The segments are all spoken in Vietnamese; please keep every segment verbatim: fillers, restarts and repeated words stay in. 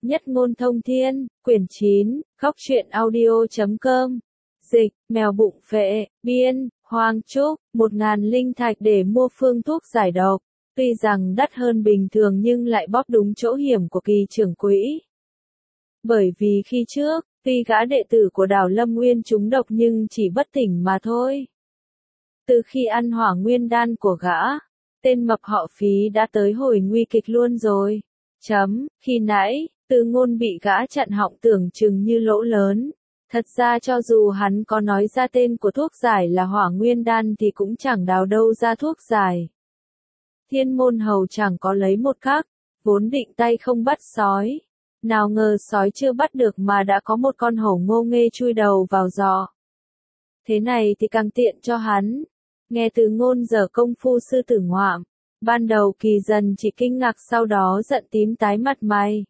Nhất ngôn thông thiên, quyển chín, góc truyện audio chấm com. Dịch, mèo bụng phệ, biên, Hoàng Trúc, một ngàn linh thạch để mua phương thuốc giải độc. Tuy rằng đắt hơn bình thường nhưng lại bóp đúng chỗ hiểm của Kỳ trưởng quỹ. Bởi vì khi trước, tuy gã đệ tử của Đào Lâm Nguyên trúng độc nhưng chỉ bất tỉnh mà thôi. Từ khi ăn hỏa nguyên đan của gã, tên mập họ Phí đã tới hồi nguy kịch luôn rồi. Chấm, khi nãy, Từ Ngôn bị gã chặn họng tưởng chừng như lỗ lớn. Thật ra cho dù hắn có nói ra tên của thuốc giải là hỏa nguyên đan thì cũng chẳng đào đâu ra thuốc giải. Thiên môn hầu chẳng có lấy một khắc, vốn định tay không bắt sói. Nào ngờ sói chưa bắt được mà đã có một con hổ ngô nghê chui đầu vào giò. Thế này thì càng tiện cho hắn. Nghe Từ Ngôn dở công phu sư tử ngoạm. Ban đầu Kỳ Dần chỉ kinh ngạc sau đó giận tím tái mặt mày.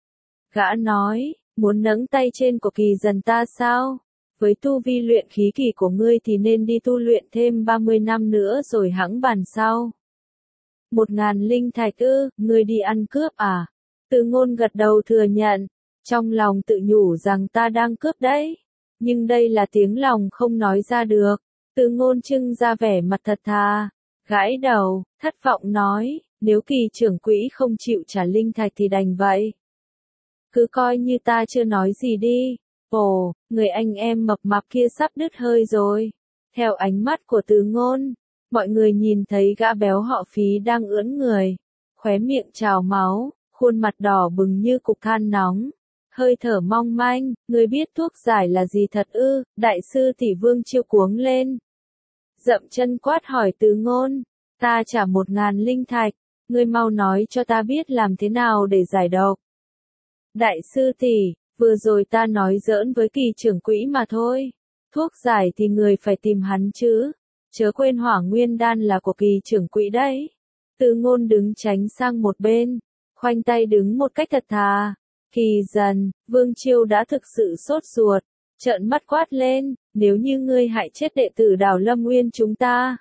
Gã nói, muốn nẫng tay trên của Kỳ Dần ta sao? Với tu vi luyện khí kỳ của ngươi thì nên đi tu luyện thêm ba mươi năm nữa rồi hẵng bàn sau. Một ngàn linh thạch ư, ngươi đi ăn cướp à? Từ Ngôn gật đầu thừa nhận, trong lòng tự nhủ rằng ta đang cướp đấy. Nhưng đây là tiếng lòng không nói ra được. Từ Ngôn trưng ra vẻ mặt thật thà, gãi đầu, thất vọng nói, nếu Kỳ trưởng quỹ không chịu trả linh thạch thì đành vậy. Cứ coi như ta chưa nói gì đi. Ồ, người anh em mập mạp kia sắp đứt hơi rồi. Theo ánh mắt của Từ Ngôn, mọi người nhìn thấy gã béo họ Phí đang ưỡn người, khóe miệng trào máu, khuôn mặt đỏ bừng như cục than nóng, hơi thở mong manh. Người biết thuốc giải là gì thật ư? Đại sư tỷ Vương Chiêu cuống lên, dậm chân quát hỏi Từ Ngôn, ta trả một ngàn linh thạch, ngươi mau nói cho ta biết làm thế nào để giải độc. Đại sư tỷ, vừa rồi ta nói giỡn với Kỳ trưởng quỹ mà thôi. Thuốc giải thì người phải tìm hắn chứ. Chớ quên hỏa nguyên đan là của Kỳ trưởng quỹ đấy. Từ Ngôn đứng tránh sang một bên, khoanh tay đứng một cách thật thà. Kỳ Dần, Vương Chiêu đã thực sự sốt ruột, trợn mắt quát lên, nếu như ngươi hại chết đệ tử Đào Lâm Nguyên chúng ta,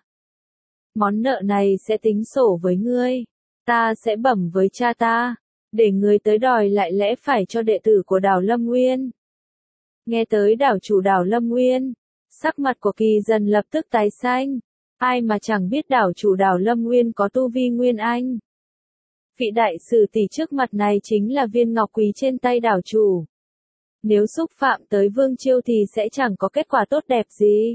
món nợ này sẽ tính sổ với ngươi. Ta sẽ bẩm với cha ta, để người tới đòi lại lẽ phải cho đệ tử của Đào Lâm Nguyên. Nghe tới đảo chủ Đào Lâm Nguyên, sắc mặt của Kỳ Dần lập tức tái xanh. Ai mà chẳng biết đảo chủ Đào Lâm Nguyên có tu vi nguyên anh. Vị đại sử tỷ trước mặt này chính là viên ngọc quý trên tay đảo chủ. Nếu xúc phạm tới Vương Chiêu thì sẽ chẳng có kết quả tốt đẹp gì.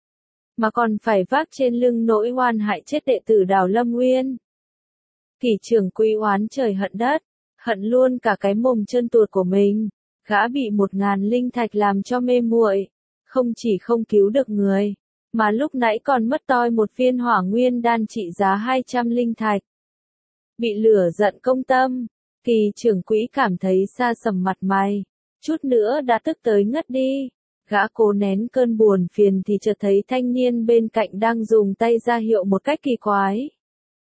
Mà còn phải vác trên lưng nỗi oan hại chết đệ tử Đào Lâm Nguyên. Kỳ trưởng quỹ oán trời hận đất, hận luôn cả cái mồm chân tuột của mình. Gã bị một ngàn linh thạch làm cho mê muội, không chỉ không cứu được người, mà lúc nãy còn mất toi một viên hỏa nguyên đan trị giá hai trăm linh thạch. Bị lửa giận công tâm, Kỳ trưởng quỹ cảm thấy sa sầm mặt mày, chút nữa đã tức tới ngất đi. Gã cố nén cơn buồn phiền thì chợt thấy thanh niên bên cạnh đang dùng tay ra hiệu một cách kỳ quái.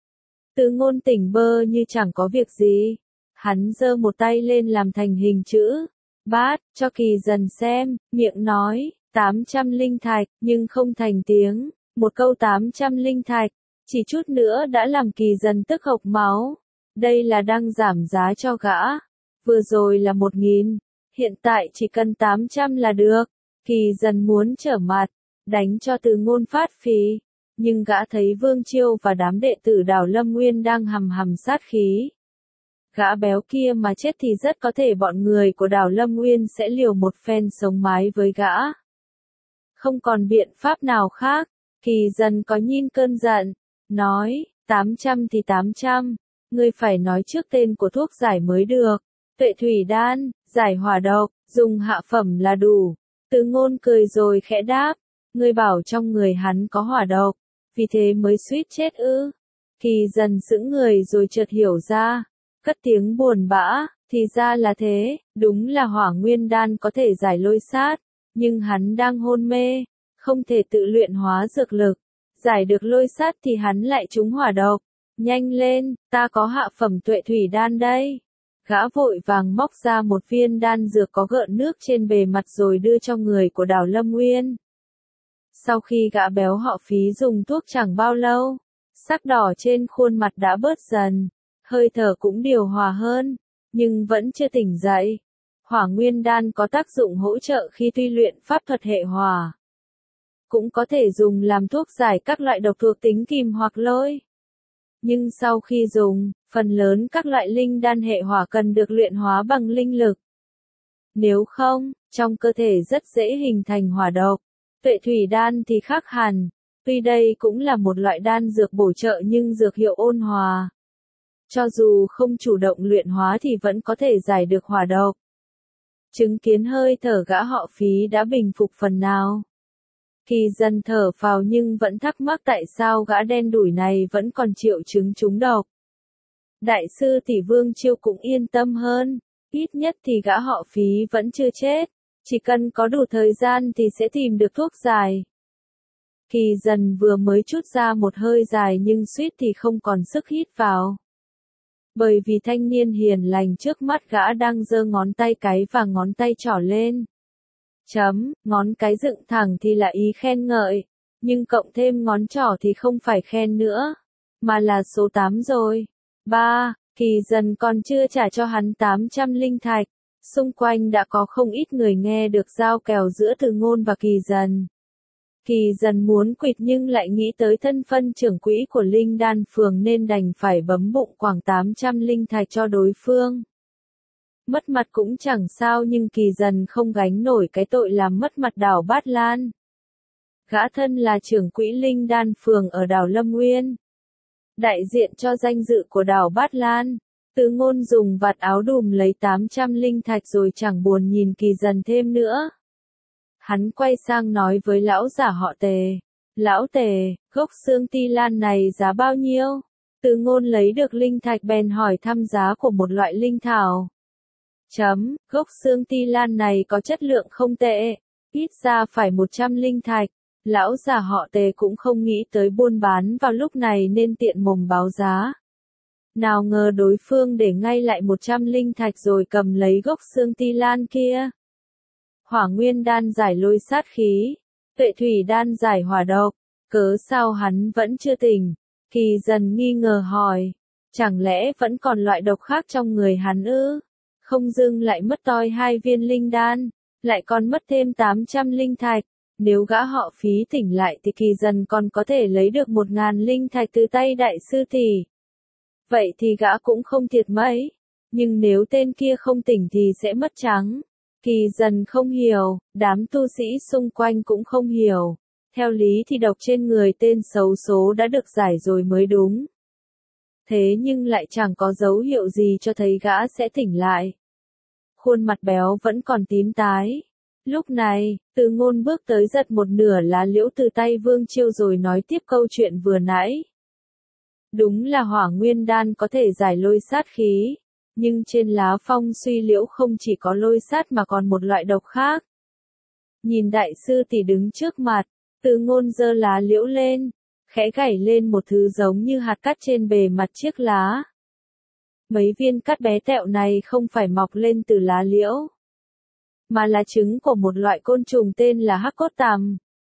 Từ Ngôn tỉnh bơ như chẳng có việc gì, hắn giơ một tay lên làm thành hình chữ bát cho Kỳ Dần xem, miệng nói, tám trăm linh thạch, nhưng không thành tiếng. Một câu tám trăm linh thạch, chỉ chút nữa đã làm Kỳ Dần tức hộc máu. Đây là đang giảm giá cho gã. Vừa rồi là một nghìn, hiện tại chỉ cần tám trăm là được. Kỳ Dần muốn trở mặt, đánh cho Từ Ngôn phát phì. Nhưng gã thấy Vương Chiêu và đám đệ tử Đào Lâm Nguyên đang hầm hầm sát khí. Gã béo kia mà chết thì rất có thể bọn người của Đào Lâm Nguyên sẽ liều một phen sống mái với gã. Không còn biện pháp nào khác, Kỳ Dần có nhìn cơn giận, nói, tám trăm thì tám trăm, ngươi phải nói trước tên của thuốc giải mới được. Tuệ thủy đan, giải hỏa độc, dùng hạ phẩm là đủ. Từ Ngôn cười rồi khẽ đáp, ngươi bảo trong người hắn có hỏa độc, vì thế mới suýt chết ư? Kỳ Dần sững người rồi chợt hiểu ra, cất tiếng buồn bã, thì ra là thế, đúng là hỏa nguyên đan có thể giải lôi sát, nhưng hắn đang hôn mê, không thể tự luyện hóa dược lực, giải được lôi sát thì hắn lại trúng hỏa độc. Nhanh lên, ta có hạ phẩm tuệ thủy đan đây. Gã vội vàng móc ra một viên đan dược có gợn nước trên bề mặt rồi đưa cho người của Đào Lâm Nguyên. Sau khi gã béo họ Phí dùng thuốc chẳng bao lâu, sắc đỏ trên khuôn mặt đã bớt dần, hơi thở cũng điều hòa hơn, nhưng vẫn chưa tỉnh dậy. Hỏa nguyên đan có tác dụng hỗ trợ khi tu luyện pháp thuật hệ hỏa. Cũng có thể dùng làm thuốc giải các loại độc thuộc tính kìm hoặc lôi. Nhưng sau khi dùng, phần lớn các loại linh đan hệ hỏa cần được luyện hóa bằng linh lực. Nếu không, trong cơ thể rất dễ hình thành hỏa độc. Tuệ thủy đan thì khác hẳn. Tuy đây cũng là một loại đan dược bổ trợ nhưng dược hiệu ôn hòa. Cho dù không chủ động luyện hóa thì vẫn có thể giải được hỏa độc. Chứng kiến hơi thở gã họ Phí đã bình phục phần nào. Kỳ Dần thở phào nhưng vẫn thắc mắc tại sao gã đen đủi này vẫn còn triệu chứng trúng độc. Đại sư tỷ Vương Chiêu cũng yên tâm hơn, ít nhất thì gã họ Phí vẫn chưa chết, chỉ cần có đủ thời gian thì sẽ tìm được thuốc giải. Kỳ Dần vừa mới trút ra một hơi dài nhưng suýt thì không còn sức hít vào. Bởi vì thanh niên hiền lành trước mắt gã đang giơ ngón tay cái và ngón tay trỏ lên. Chấm, ngón cái dựng thẳng thì là ý khen ngợi, nhưng cộng thêm ngón trỏ thì không phải khen nữa, mà là số tám rồi. ba. Kỳ Dần còn chưa trả cho hắn tám trăm linh thạch. Xung quanh đã có không ít người nghe được giao kèo giữa Từ Ngôn và Kỳ Dần. Kỳ Dần muốn quỵt nhưng lại nghĩ tới thân phân trưởng quỹ của Linh Đan Phường nên đành phải bấm bụng quẳng tám trăm linh thạch cho đối phương. Mất mặt cũng chẳng sao nhưng Kỳ Dần không gánh nổi cái tội làm mất mặt đảo Bát Lan. Gã thân là trưởng quỹ Linh Đan Phường ở đảo Lâm Nguyên. Đại diện cho danh dự của đảo Bát Lan. Từ Ngôn dùng vạt áo đùm lấy tám trăm linh thạch rồi chẳng buồn nhìn Kỳ Dần thêm nữa. Hắn quay sang nói với lão giả họ Tề. Lão Tề, gốc xương ti lan này giá bao nhiêu? Từ Ngôn lấy được linh thạch bèn hỏi thăm giá của một loại linh thảo. Chấm, gốc xương ti lan này có chất lượng không tệ, ít ra phải một trăm linh thạch. Lão già họ Tề cũng không nghĩ tới buôn bán vào lúc này nên tiện mồm báo giá. Nào ngờ đối phương để ngay lại một trăm linh thạch rồi cầm lấy gốc xương ti lan kia. Hỏa nguyên đan giải lôi sát khí, tuệ thủy đan giải hỏa độc, cớ sao hắn vẫn chưa tỉnh? Kỳ Dần nghi ngờ hỏi, chẳng lẽ vẫn còn loại độc khác trong người hắn ư? Không dưng lại mất toi hai viên linh đan, lại còn mất thêm tám trăm linh thạch. Nếu gã họ Phí tỉnh lại thì Kỳ Dần còn có thể lấy được một ngàn linh thạch từ tay đại sư tỷ. Vậy thì gã cũng không thiệt mấy. Nhưng nếu tên kia không tỉnh thì sẽ mất trắng. Kỳ Dần không hiểu, đám tu sĩ xung quanh cũng không hiểu. Theo lý thì độc trên người tên xấu số đã được giải rồi mới đúng. Thế nhưng lại chẳng có dấu hiệu gì cho thấy gã sẽ tỉnh lại. Khuôn mặt béo vẫn còn tím tái. Lúc này, Từ Ngôn bước tới giật một nửa lá liễu từ tay Vương Chiêu rồi nói tiếp câu chuyện vừa nãy. Đúng là hỏa nguyên đan có thể giải lôi sát khí, nhưng trên lá phong suy liễu không chỉ có lôi sát mà còn một loại độc khác. Nhìn đại sư tỷ đứng trước mặt, Từ Ngôn giơ lá liễu lên, khẽ gảy lên một thứ giống như hạt cát trên bề mặt chiếc lá. Mấy viên cát bé tẹo này không phải mọc lên từ lá liễu, mà là trứng của một loại côn trùng tên là hắc cốt tằm.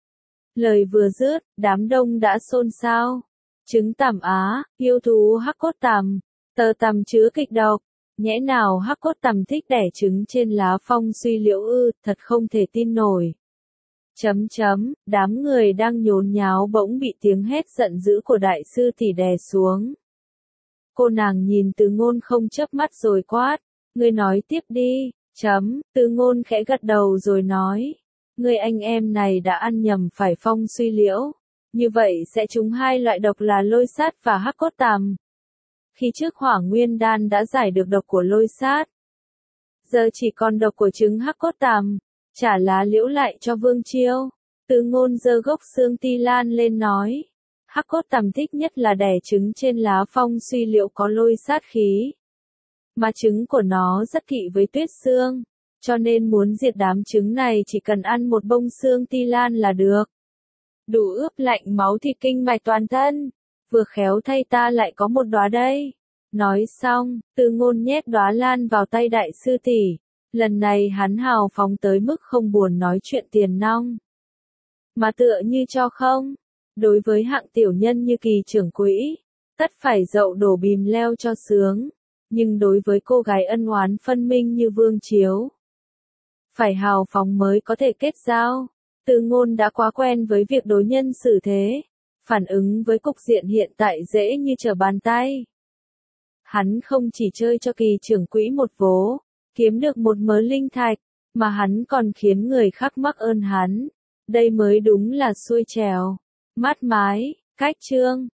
Lời vừa dứt, đám đông đã xôn xao. Trứng tằm á, yêu thú hắc cốt tằm, tờ tằm chứa kịch độc, nhẽ nào hắc cốt tằm thích đẻ trứng trên lá phong suy liễu ư, thật không thể tin nổi. Chấm chấm, đám người đang nhốn nháo bỗng bị tiếng hét giận dữ của đại sư tỷ đè xuống. Cô nàng nhìn Từ Ngôn không chớp mắt rồi quát, ngươi nói tiếp đi. Chấm, Từ Ngôn khẽ gật đầu rồi nói, người anh em này đã ăn nhầm phải phong suy liễu, như vậy sẽ trúng hai loại độc là lôi sát và hắc cốt tằm. Khi trước hỏa nguyên đan đã giải được độc của lôi sát, giờ chỉ còn độc của trứng hắc cốt tằm, trả lá liễu lại cho Vương Chiêu. Từ Ngôn giơ gốc xương ti lan lên nói, hắc cốt tằm thích nhất là đẻ trứng trên lá phong suy liễu có lôi sát khí. Mà trứng của nó rất kỵ với tuyết xương, cho nên muốn diệt đám trứng này chỉ cần ăn một bông xương ti lan là được. Đủ ướp lạnh máu thịt kinh mạch toàn thân, vừa khéo thay ta lại có một đóa đây. Nói xong, Từ Ngôn nhét đóa lan vào tay đại sư tỷ. Lần này hắn hào phóng tới mức không buồn nói chuyện tiền nong, mà tựa như cho không. Đối với hạng tiểu nhân như Kỳ trưởng quỹ, tất phải dậu đổ bìm leo cho sướng. nhưng đối với cô gái ân oán phân minh như Vương Chiếu, phải hào phóng mới có thể kết giao. Từ Ngôn đã quá quen với việc đối nhân xử thế, phản ứng với cục diện hiện tại dễ như trở bàn tay. Hắn không chỉ chơi cho Kỳ trưởng quỹ một vố, kiếm được một mớ linh thạch, mà hắn còn khiến người khác mắc ơn hắn. Đây mới đúng là xuôi trèo. Mát mái, cách chương.